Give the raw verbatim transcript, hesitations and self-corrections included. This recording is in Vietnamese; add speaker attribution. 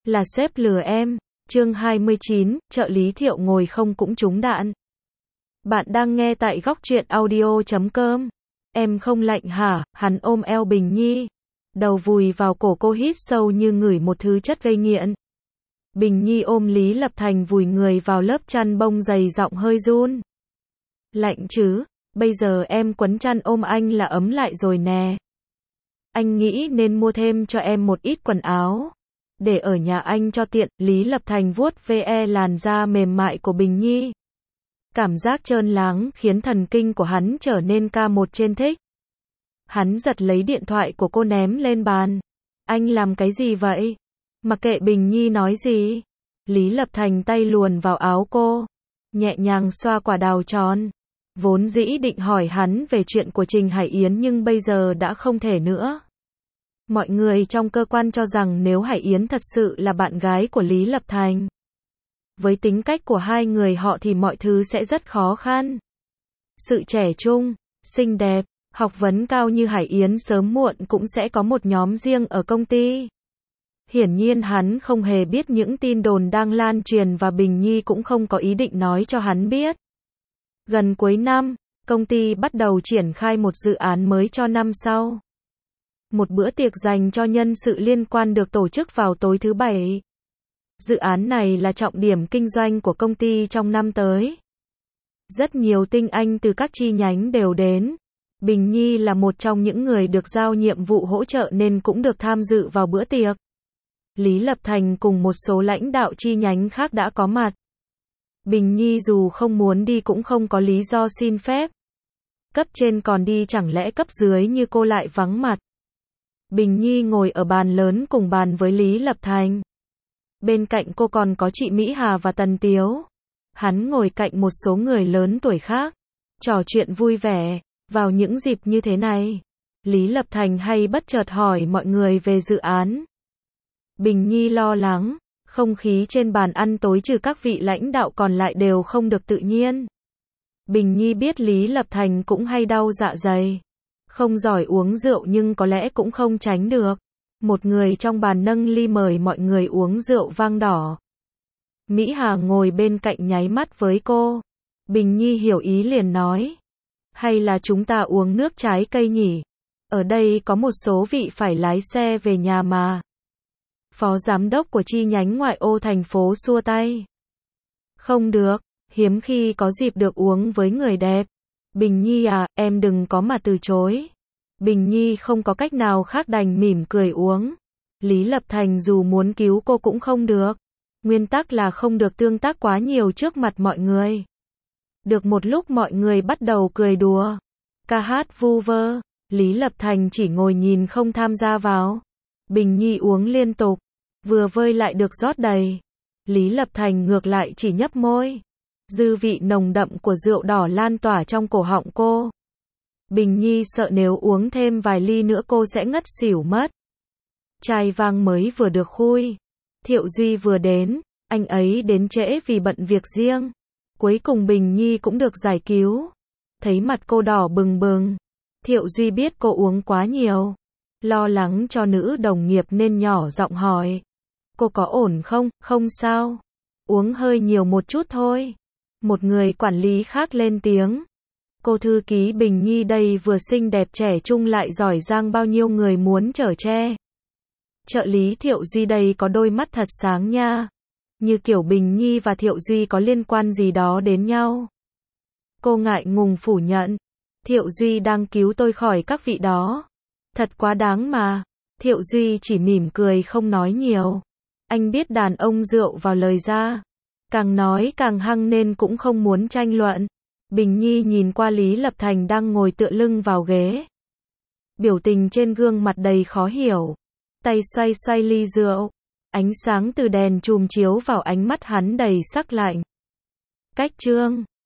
Speaker 1: Là sếp lừa em. Chương hai mươi chín, trợ lý Thiệu ngồi không cũng trúng đạn. Bạn đang nghe tại góc truyện audio chấm com. Em không lạnh hả? Hắn ôm eo Bình Nhi. Đầu vùi vào cổ cô hít sâu như ngửi một thứ chất gây nghiện. Bình Nhi ôm Lý Lập Thành vùi người vào lớp chăn bông dày giọng hơi run. Lạnh chứ, bây giờ em quấn chăn ôm anh là ấm lại rồi nè. Anh nghĩ nên mua thêm cho em một ít quần áo. Để ở nhà anh cho tiện, Lý Lập Thành vuốt ve làn da mềm mại của Bình Nhi. Cảm giác trơn láng khiến thần kinh của hắn trở nên ca một trên thích. Hắn giật lấy điện thoại của cô ném lên bàn. Anh làm cái gì vậy? Mặc kệ Bình Nhi nói gì. Lý Lập Thành tay luồn vào áo cô. Nhẹ nhàng xoa quả đào tròn. Vốn dĩ định hỏi hắn về chuyện của Trình Hải Yến nhưng bây giờ đã không thể nữa. Mọi người trong cơ quan cho rằng nếu Hải Yến thật sự là bạn gái của Lý Lập Thành, với tính cách của hai người họ thì mọi thứ sẽ rất khó khăn. Sự trẻ trung, xinh đẹp, học vấn cao như Hải Yến sớm muộn cũng sẽ có một nhóm riêng ở công ty. Hiển nhiên hắn không hề biết những tin đồn đang lan truyền và Bình Nhi cũng không có ý định nói cho hắn biết. Gần cuối năm, công ty bắt đầu triển khai một dự án mới cho năm sau. Một bữa tiệc dành cho nhân sự liên quan được tổ chức vào tối thứ Bảy. Dự án này là trọng điểm kinh doanh của công ty trong năm tới. Rất nhiều tinh anh từ các chi nhánh đều đến. Bình Nhi là một trong những người được giao nhiệm vụ hỗ trợ nên cũng được tham dự vào bữa tiệc. Lý Lập Thành cùng một số lãnh đạo chi nhánh khác đã có mặt. Bình Nhi dù không muốn đi cũng không có lý do xin phép. Cấp trên còn đi chẳng lẽ cấp dưới như cô lại vắng mặt. Bình Nhi ngồi ở bàn lớn cùng bàn với Lý Lập Thành. Bên cạnh cô còn có chị Mỹ Hà và Tần Tiếu. Hắn ngồi cạnh một số người lớn tuổi khác. Trò chuyện vui vẻ. Vào những dịp như thế này, Lý Lập Thành hay bất chợt hỏi mọi người về dự án. Bình Nhi lo lắng. Không khí trên bàn ăn tối trừ các vị lãnh đạo còn lại đều không được tự nhiên. Bình Nhi biết Lý Lập Thành cũng hay đau dạ dày. Không giỏi uống rượu nhưng có lẽ cũng không tránh được. Một người trong bàn nâng ly mời mọi người uống rượu vang đỏ. Mỹ Hà ngồi bên cạnh nháy mắt với cô. Bình Nhi hiểu ý liền nói. Hay là chúng ta uống nước trái cây nhỉ? Ở đây có một số vị phải lái xe về nhà mà. Phó giám đốc của chi nhánh ngoại ô thành phố xua tay. Không được, hiếm khi có dịp được uống với người đẹp. Bình Nhi à, em đừng có mà từ chối. Bình Nhi không có cách nào khác đành mỉm cười uống. Lý Lập Thành dù muốn cứu cô cũng không được. Nguyên tắc là không được tương tác quá nhiều trước mặt mọi người. Được một lúc mọi người bắt đầu cười đùa. Ca hát vu vơ. Lý Lập Thành chỉ ngồi nhìn không tham gia vào. Bình Nhi uống liên tục. Vừa vơi lại được rót đầy. Lý Lập Thành ngược lại chỉ nhấp môi. Dư vị nồng đậm của rượu đỏ lan tỏa trong cổ họng cô. Bình Nhi sợ nếu uống thêm vài ly nữa cô sẽ ngất xỉu mất. Chai vang mới vừa được khui. Thiệu Duy vừa đến. Anh ấy đến trễ vì bận việc riêng. Cuối cùng Bình Nhi cũng được giải cứu. Thấy mặt cô đỏ bừng bừng. Thiệu Duy biết cô uống quá nhiều. Lo lắng cho nữ đồng nghiệp nên nhỏ giọng hỏi. Cô có ổn không? Không sao. Uống hơi nhiều một chút thôi. Một người quản lý khác lên tiếng. Cô thư ký Bình Nhi đây vừa xinh đẹp trẻ trung lại giỏi giang bao nhiêu người muốn chở che. Trợ lý Thiệu Duy đây có đôi mắt thật sáng nha. Như kiểu Bình Nhi và Thiệu Duy có liên quan gì đó đến nhau. Cô ngại ngùng phủ nhận. Thiệu Duy đang cứu tôi khỏi các vị đó. Thật quá đáng mà. Thiệu Duy chỉ mỉm cười không nói nhiều. Anh biết đàn ông rượu vào lời ra. Càng nói càng hăng nên cũng không muốn tranh luận. Bình Nhi nhìn qua Lý Lập Thành đang ngồi tựa lưng vào ghế. Biểu tình trên gương mặt đầy khó hiểu. Tay xoay xoay ly rượu. Ánh sáng từ đèn chùm chiếu vào ánh mắt hắn đầy sắc lạnh. Cách chương